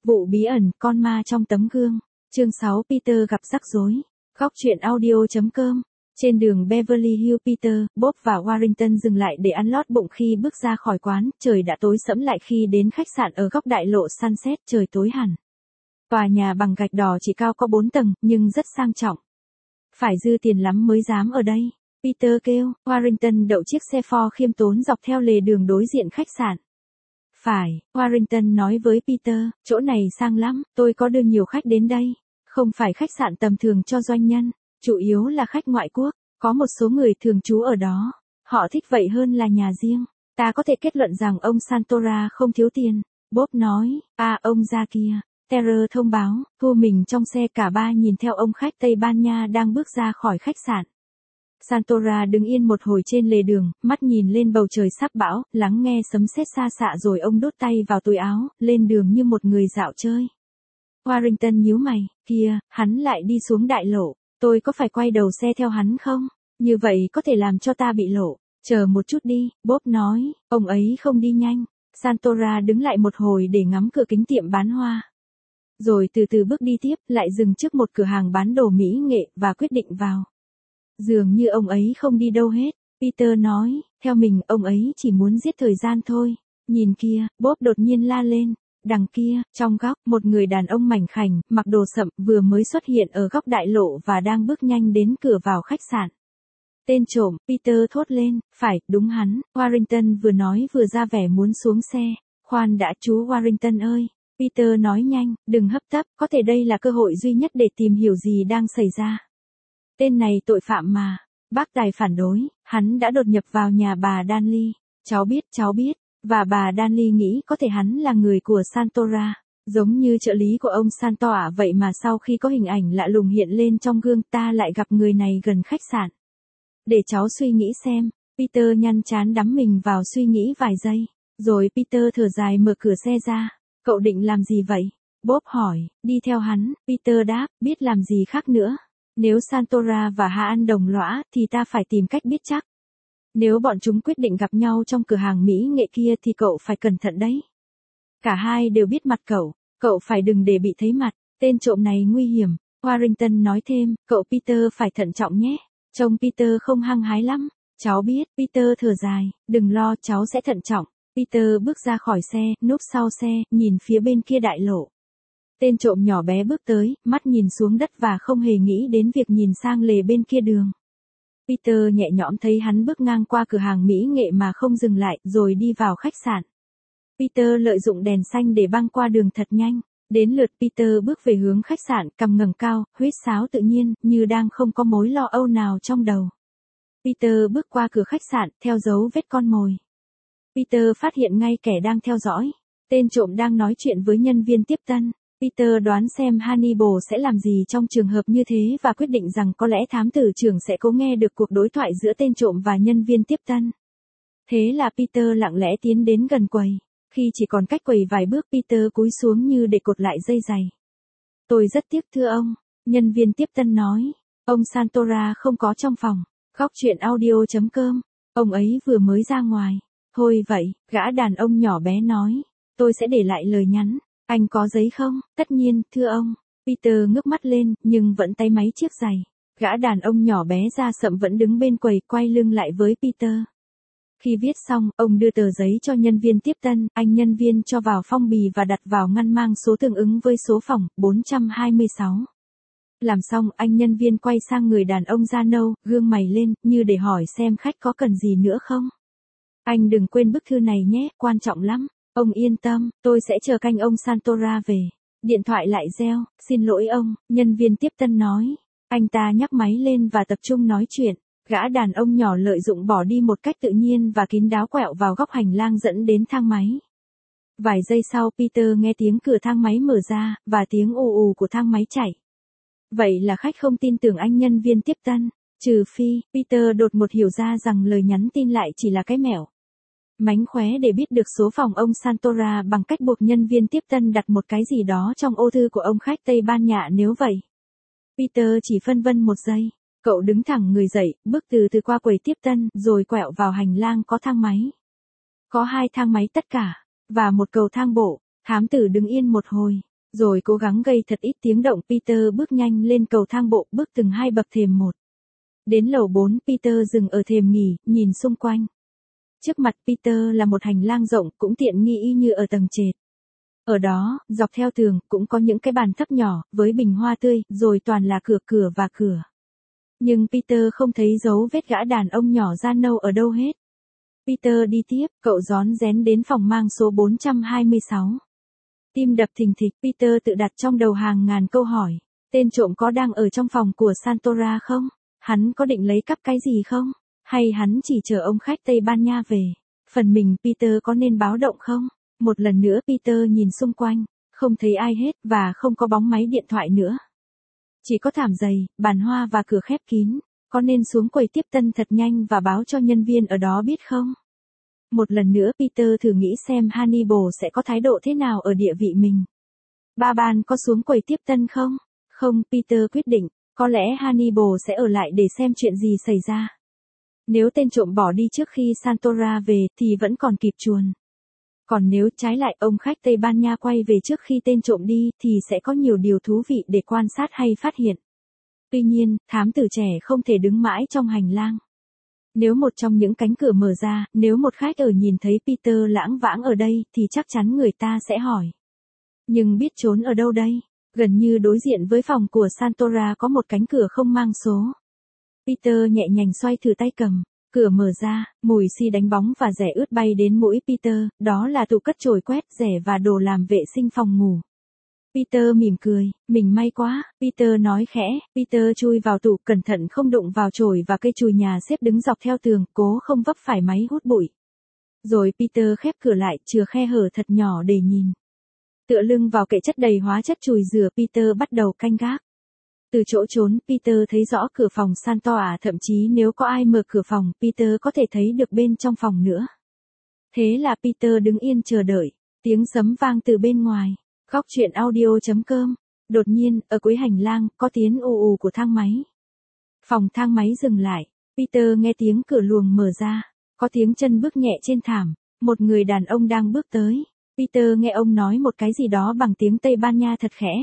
Vụ bí ẩn, con ma trong tấm gương. Chương 6 Peter gặp rắc rối. Góc truyện audio.com. Trên đường Beverly Hills Peter, Bob và Warrington dừng lại để ăn lót bụng khi bước ra khỏi quán, trời đã tối sẫm lại khi đến khách sạn ở góc đại lộ Sunset, trời tối hẳn. Tòa nhà bằng gạch đỏ chỉ cao có 4 tầng, nhưng rất sang trọng. Phải dư tiền lắm mới dám ở đây, Peter kêu. Warrington đậu chiếc xe Ford khiêm tốn dọc theo lề đường đối diện khách sạn. Phải, Warrington nói với Peter, chỗ này sang lắm, tôi có đưa nhiều khách đến đây. Không phải khách sạn tầm thường cho doanh nhân, chủ yếu là khách ngoại quốc, có một số người thường trú ở đó. Họ thích vậy hơn là nhà riêng. Ta có thể kết luận rằng ông Santora không thiếu tiền. Bob nói, ông ra kia. Terror thông báo, thu mình trong xe, cả ba nhìn theo ông khách Tây Ban Nha đang bước ra khỏi khách sạn. Santora đứng yên một hồi trên lề đường, mắt nhìn lên bầu trời sắp bão, lắng nghe sấm sét xa xạ rồi ông đút tay vào túi áo, lên đường như một người dạo chơi. Warrington nhíu mày, kìa, hắn lại đi xuống đại lộ, tôi có phải quay đầu xe theo hắn không? Như vậy có thể làm cho ta bị lộ. Chờ một chút đi, Bob nói, ông ấy không đi nhanh. Santora đứng lại một hồi để ngắm cửa kính tiệm bán hoa. Rồi từ từ bước đi tiếp, lại dừng trước một cửa hàng bán đồ mỹ nghệ và quyết định vào. Dường như ông ấy không đi đâu hết, Peter nói, theo mình ông ấy chỉ muốn giết thời gian thôi. Nhìn kia, Bob đột nhiên la lên, đằng kia, trong góc, một người đàn ông mảnh khảnh, mặc đồ sậm, vừa mới xuất hiện ở góc đại lộ và đang bước nhanh đến cửa vào khách sạn. Tên trộm, Peter thốt lên, phải, đúng hắn. Warrington vừa nói vừa ra vẻ muốn xuống xe. Khoan đã, chú Warrington ơi. Peter nói nhanh, đừng hấp tấp, có thể đây là cơ hội duy nhất để tìm hiểu gì đang xảy ra. Tên này tội phạm mà. Bác Tài phản đối, hắn đã đột nhập vào nhà bà Danley. Cháu biết, và bà Danley nghĩ có thể hắn là người của Santora, giống như trợ lý của ông Santora vậy mà sau khi có hình ảnh lạ lùng hiện lên trong gương ta lại gặp người này gần khách sạn. Để cháu suy nghĩ xem, Peter nhăn trán đắm mình vào suy nghĩ vài giây, rồi Peter thở dài mở cửa xe ra. Cậu định làm gì vậy? Bob hỏi, đi theo hắn, Peter đáp, biết làm gì khác nữa. Nếu Santora và Haan đồng lõa thì ta phải tìm cách biết chắc. Nếu bọn chúng quyết định gặp nhau trong cửa hàng mỹ nghệ kia thì cậu phải cẩn thận đấy. Cả hai đều biết mặt cậu phải đừng để bị thấy mặt, tên trộm này nguy hiểm. Warrington nói thêm, cậu Peter phải thận trọng nhé. Trông Peter không hăng hái lắm. Cháu biết, Peter thở dài, đừng lo, cháu sẽ thận trọng. Peter bước ra khỏi xe, núp sau xe, nhìn phía bên kia đại lộ. Tên trộm nhỏ bé bước tới, mắt nhìn xuống đất và không hề nghĩ đến việc nhìn sang lề bên kia đường. Peter nhẹ nhõm thấy hắn bước ngang qua cửa hàng mỹ nghệ mà không dừng lại, rồi đi vào khách sạn. Peter lợi dụng đèn xanh để băng qua đường thật nhanh. Đến lượt Peter bước về hướng khách sạn, cằm ngẩng cao, huýt sáo tự nhiên, như đang không có mối lo âu nào trong đầu. Peter bước qua cửa khách sạn, theo dấu vết con mồi. Peter phát hiện ngay kẻ đang theo dõi. Tên trộm đang nói chuyện với nhân viên tiếp tân. Peter đoán xem Hannibal sẽ làm gì trong trường hợp như thế và quyết định rằng có lẽ thám tử trưởng sẽ cố nghe được cuộc đối thoại giữa tên trộm và nhân viên tiếp tân. Thế là Peter lặng lẽ tiến đến gần quầy. Khi chỉ còn cách quầy vài bước, Peter cúi xuống như để cột lại dây giày. Tôi rất tiếc thưa ông, nhân viên tiếp tân nói. Ông Santora không có trong phòng. Góc truyện audio.com. Ông ấy vừa mới ra ngoài. Thôi vậy, gã đàn ông nhỏ bé nói. Tôi sẽ để lại lời nhắn. Anh có giấy không? Tất nhiên, thưa ông. Peter ngước mắt lên, nhưng vẫn tay máy chiếc giày. Gã đàn ông nhỏ bé da sậm vẫn đứng bên quầy, quay lưng lại với Peter. Khi viết xong, ông đưa tờ giấy cho nhân viên tiếp tân, anh nhân viên cho vào phong bì và đặt vào ngăn mang số tương ứng với số phòng, 426. Làm xong, anh nhân viên quay sang người đàn ông da nâu, gương mày lên, như để hỏi xem khách có cần gì nữa không. Anh đừng quên bức thư này nhé, quan trọng lắm. Ông yên tâm, tôi sẽ chờ canh ông Santora về. Điện thoại lại reo, xin lỗi ông, nhân viên tiếp tân nói. Anh ta nhấc máy lên và tập trung nói chuyện. Gã đàn ông nhỏ lợi dụng bỏ đi một cách tự nhiên và kín đáo quẹo vào góc hành lang dẫn đến thang máy. Vài giây sau Peter nghe tiếng cửa thang máy mở ra, và tiếng ù ù của thang máy chạy. Vậy là khách không tin tưởng anh nhân viên tiếp tân. Trừ phi, Peter đột ngột hiểu ra rằng lời nhắn tin lại chỉ là cái mẹo. Mánh khóe để biết được số phòng ông Santora bằng cách buộc nhân viên tiếp tân đặt một cái gì đó trong ô thư của ông khách Tây Ban Nha nếu vậy. Peter chỉ phân vân một giây. Cậu đứng thẳng người dậy, bước từ từ qua quầy tiếp tân, rồi quẹo vào hành lang có thang máy. Có 2 thang máy tất cả, và một cầu thang bộ. Thám tử đứng yên một hồi. Rồi cố gắng gây thật ít tiếng động, Peter bước nhanh lên cầu thang bộ, bước từng 2 bậc thềm một. Đến lầu 4, Peter dừng ở thềm nghỉ, nhìn xung quanh. Trước mặt Peter là một hành lang rộng, cũng tiện nghi y như ở tầng trệt. Ở đó, dọc theo tường, cũng có những cái bàn thấp nhỏ, với bình hoa tươi, rồi toàn là cửa và cửa. Nhưng Peter không thấy dấu vết gã đàn ông nhỏ da nâu ở đâu hết. Peter đi tiếp, cậu rón rén đến phòng mang số 426. Tim đập thình thịch, Peter tự đặt trong đầu hàng ngàn câu hỏi. Tên trộm có đang ở trong phòng của Santora không? Hắn có định lấy cắp cái gì không? Hay hắn chỉ chờ ông khách Tây Ban Nha về? Phần mình Peter có nên báo động không? Một lần nữa Peter nhìn xung quanh, không thấy ai hết và không có bóng máy điện thoại nữa. Chỉ có thảm dày, bàn hoa và cửa khép kín. Có nên xuống quầy tiếp tân thật nhanh và báo cho nhân viên ở đó biết không? Một lần nữa Peter thử nghĩ xem Hannibal sẽ có thái độ thế nào ở địa vị mình. Ba Ban có xuống quầy tiếp tân không? Không, Peter quyết định, có lẽ Hannibal sẽ ở lại để xem chuyện gì xảy ra. Nếu tên trộm bỏ đi trước khi Santora về thì vẫn còn kịp chuồn. Còn nếu trái lại ông khách Tây Ban Nha quay về trước khi tên trộm đi thì sẽ có nhiều điều thú vị để quan sát hay phát hiện. Tuy nhiên, thám tử trẻ không thể đứng mãi trong hành lang. Nếu một trong những cánh cửa mở ra, nếu một khách ở nhìn thấy Peter lãng vãng ở đây thì chắc chắn người ta sẽ hỏi. Nhưng biết trốn ở đâu đây? Gần như đối diện với phòng của Santora có một cánh cửa không mang số. Peter nhẹ nhàng xoay thử tay cầm. Cửa mở ra, mùi xi đánh bóng và rẻ ướt bay đến mũi Peter, đó là tủ cất chổi quét rẻ và đồ làm vệ sinh phòng ngủ. Peter mỉm cười, mình may quá, Peter nói khẽ, Peter chui vào tủ cẩn thận không đụng vào chổi và cây chùi nhà xếp đứng dọc theo tường, cố không vấp phải máy hút bụi. Rồi Peter khép cửa lại, chừa khe hở thật nhỏ để nhìn. Tựa lưng vào kệ chất đầy hóa chất chùi rửa, Peter bắt đầu canh gác. Từ chỗ trốn, Peter thấy rõ cửa phòng Santora, thậm chí nếu có ai mở cửa phòng, Peter có thể thấy được bên trong phòng nữa. Thế là Peter đứng yên chờ đợi, tiếng sấm vang từ bên ngoài. Góc truyện audio.com. Đột nhiên, ở cuối hành lang, có tiếng ù ù của thang máy. Phòng thang máy dừng lại, Peter nghe tiếng cửa luồng mở ra, có tiếng chân bước nhẹ trên thảm, một người đàn ông đang bước tới. Peter nghe ông nói một cái gì đó bằng tiếng Tây Ban Nha thật khẽ.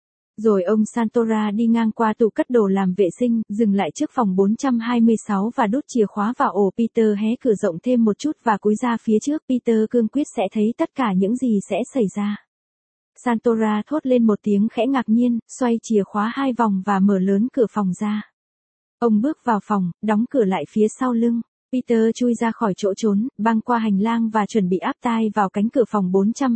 Rồi ông Santora đi ngang qua tủ cất đồ làm vệ sinh, dừng lại trước phòng 426 và đút chìa khóa vào ổ. Peter hé cửa rộng thêm một chút và cúi ra phía trước. Peter cương quyết sẽ thấy tất cả những gì sẽ xảy ra. Santora thốt lên một tiếng khẽ ngạc nhiên, xoay chìa khóa 2 vòng và mở lớn cửa phòng ra. Ông bước vào phòng, đóng cửa lại phía sau lưng. Peter chui ra khỏi chỗ trốn, băng qua hành lang và chuẩn bị áp tai vào cánh cửa phòng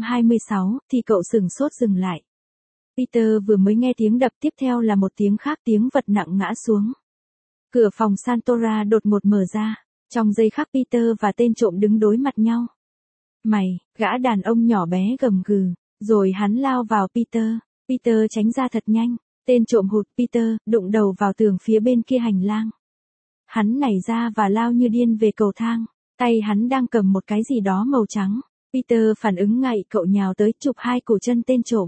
426, thì cậu sửng sốt dừng lại. Peter vừa mới nghe tiếng đập, tiếp theo là một tiếng khác, tiếng vật nặng ngã xuống. Cửa phòng Santora đột ngột mở ra. Trong giây khắc Peter và tên trộm đứng đối mặt nhau. Mày, gã đàn ông nhỏ bé gầm gừ. Rồi hắn lao vào Peter. Peter tránh ra thật nhanh. Tên trộm hụt Peter, đụng đầu vào tường phía bên kia hành lang. Hắn nảy ra và lao như điên về cầu thang. Tay hắn đang cầm một cái gì đó màu trắng. Peter phản ứng ngay, cậu nhào tới chụp 2 cổ chân tên trộm.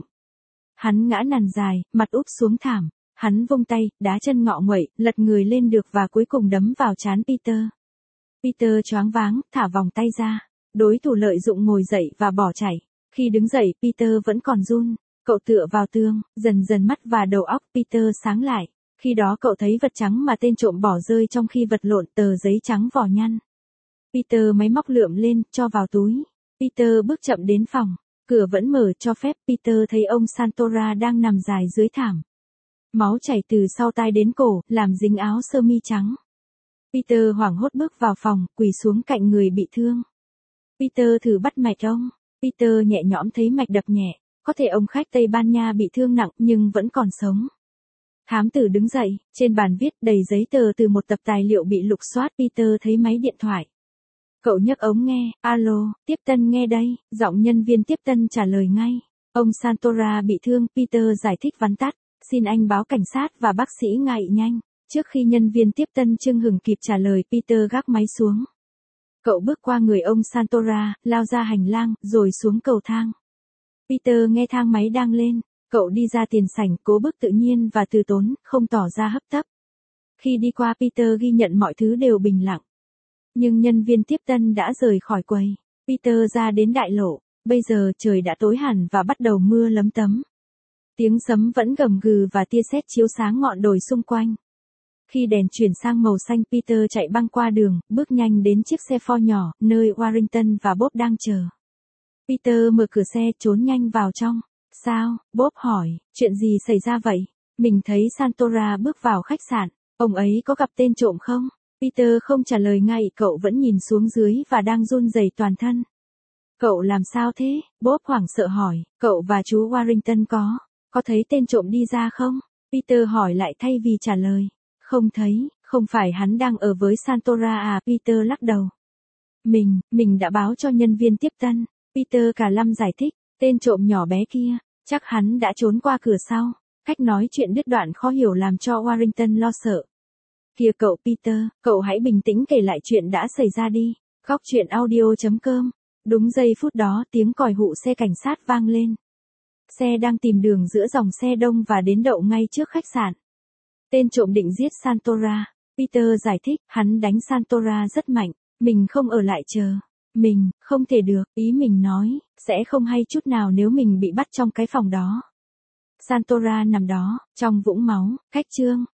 Hắn ngã nằm dài, mặt úp xuống thảm. Hắn vung tay, đá chân ngọ nguậy, lật người lên được và cuối cùng đấm vào trán Peter. Peter choáng váng, thả vòng tay ra. Đối thủ lợi dụng ngồi dậy và bỏ chạy. Khi đứng dậy, Peter vẫn còn run. Cậu tựa vào tường, dần dần mắt và đầu óc Peter sáng lại. Khi đó cậu thấy vật trắng mà tên trộm bỏ rơi trong khi vật lộn, tờ giấy trắng vỏ nhăn. Peter máy móc lượm lên, cho vào túi. Peter bước chậm đến phòng. Cửa vẫn mở cho phép. Peter thấy ông Santora đang nằm dài dưới thảm. Máu chảy từ sau tai đến cổ, làm dính áo sơ mi trắng. Peter hoảng hốt bước vào phòng, quỳ xuống cạnh người bị thương. Peter thử bắt mạch ông. Peter nhẹ nhõm thấy mạch đập nhẹ. Có thể ông khách Tây Ban Nha bị thương nặng nhưng vẫn còn sống. Thám tử đứng dậy, trên bàn viết đầy giấy tờ từ một tập tài liệu bị lục soát. Peter thấy máy điện thoại. Cậu nhấc ống nghe, alo, tiếp tân nghe đây, giọng nhân viên tiếp tân trả lời ngay. Ông Santora bị thương, Peter giải thích vắn tắt, xin anh báo cảnh sát và bác sĩ ngại nhanh. Trước khi nhân viên tiếp tân chưng hửng kịp trả lời, Peter gác máy xuống. Cậu bước qua người ông Santora, lao ra hành lang, rồi xuống cầu thang. Peter nghe thang máy đang lên, cậu đi ra tiền sảnh, cố bước tự nhiên và từ tốn, không tỏ ra hấp tấp. Khi đi qua, Peter ghi nhận mọi thứ đều bình lặng. Nhưng nhân viên tiếp tân đã rời khỏi quầy. Peter ra đến đại lộ, bây giờ trời đã tối hẳn và bắt đầu mưa lấm tấm. Tiếng sấm vẫn gầm gừ và tia sét chiếu sáng ngọn đồi xung quanh. Khi đèn chuyển sang màu xanh, Peter chạy băng qua đường, bước nhanh đến chiếc xe Ford nhỏ, nơi Warrington và Bob đang chờ. Peter mở cửa xe, trốn nhanh vào trong. Sao? Bob hỏi, chuyện gì xảy ra vậy? Mình thấy Santora bước vào khách sạn, ông ấy có gặp tên trộm không? Peter không trả lời ngay, cậu vẫn nhìn xuống dưới và đang run rẩy toàn thân. Cậu làm sao thế? Bob hoảng sợ hỏi, cậu và chú Warrington có thấy tên trộm đi ra không? Peter hỏi lại thay vì trả lời. Không thấy, không phải hắn đang ở với Santora à? Peter lắc đầu. Mình đã báo cho nhân viên tiếp tân. Peter cả lâm giải thích, tên trộm nhỏ bé kia, chắc hắn đã trốn qua cửa sau. Cách nói chuyện đứt đoạn khó hiểu làm cho Warrington lo sợ. Kìa cậu Peter, cậu hãy bình tĩnh kể lại chuyện đã xảy ra đi. Góc truyện audio.com. Đúng giây phút đó tiếng còi hụ xe cảnh sát vang lên. Xe đang tìm đường giữa dòng xe đông và đến đậu ngay trước khách sạn. Tên trộm định giết Santora. Peter giải thích, hắn đánh Santora rất mạnh. Mình không ở lại chờ. Mình, không thể được, ý mình nói, sẽ không hay chút nào nếu mình bị bắt trong cái phòng đó. Santora nằm đó, trong vũng máu, cách chương.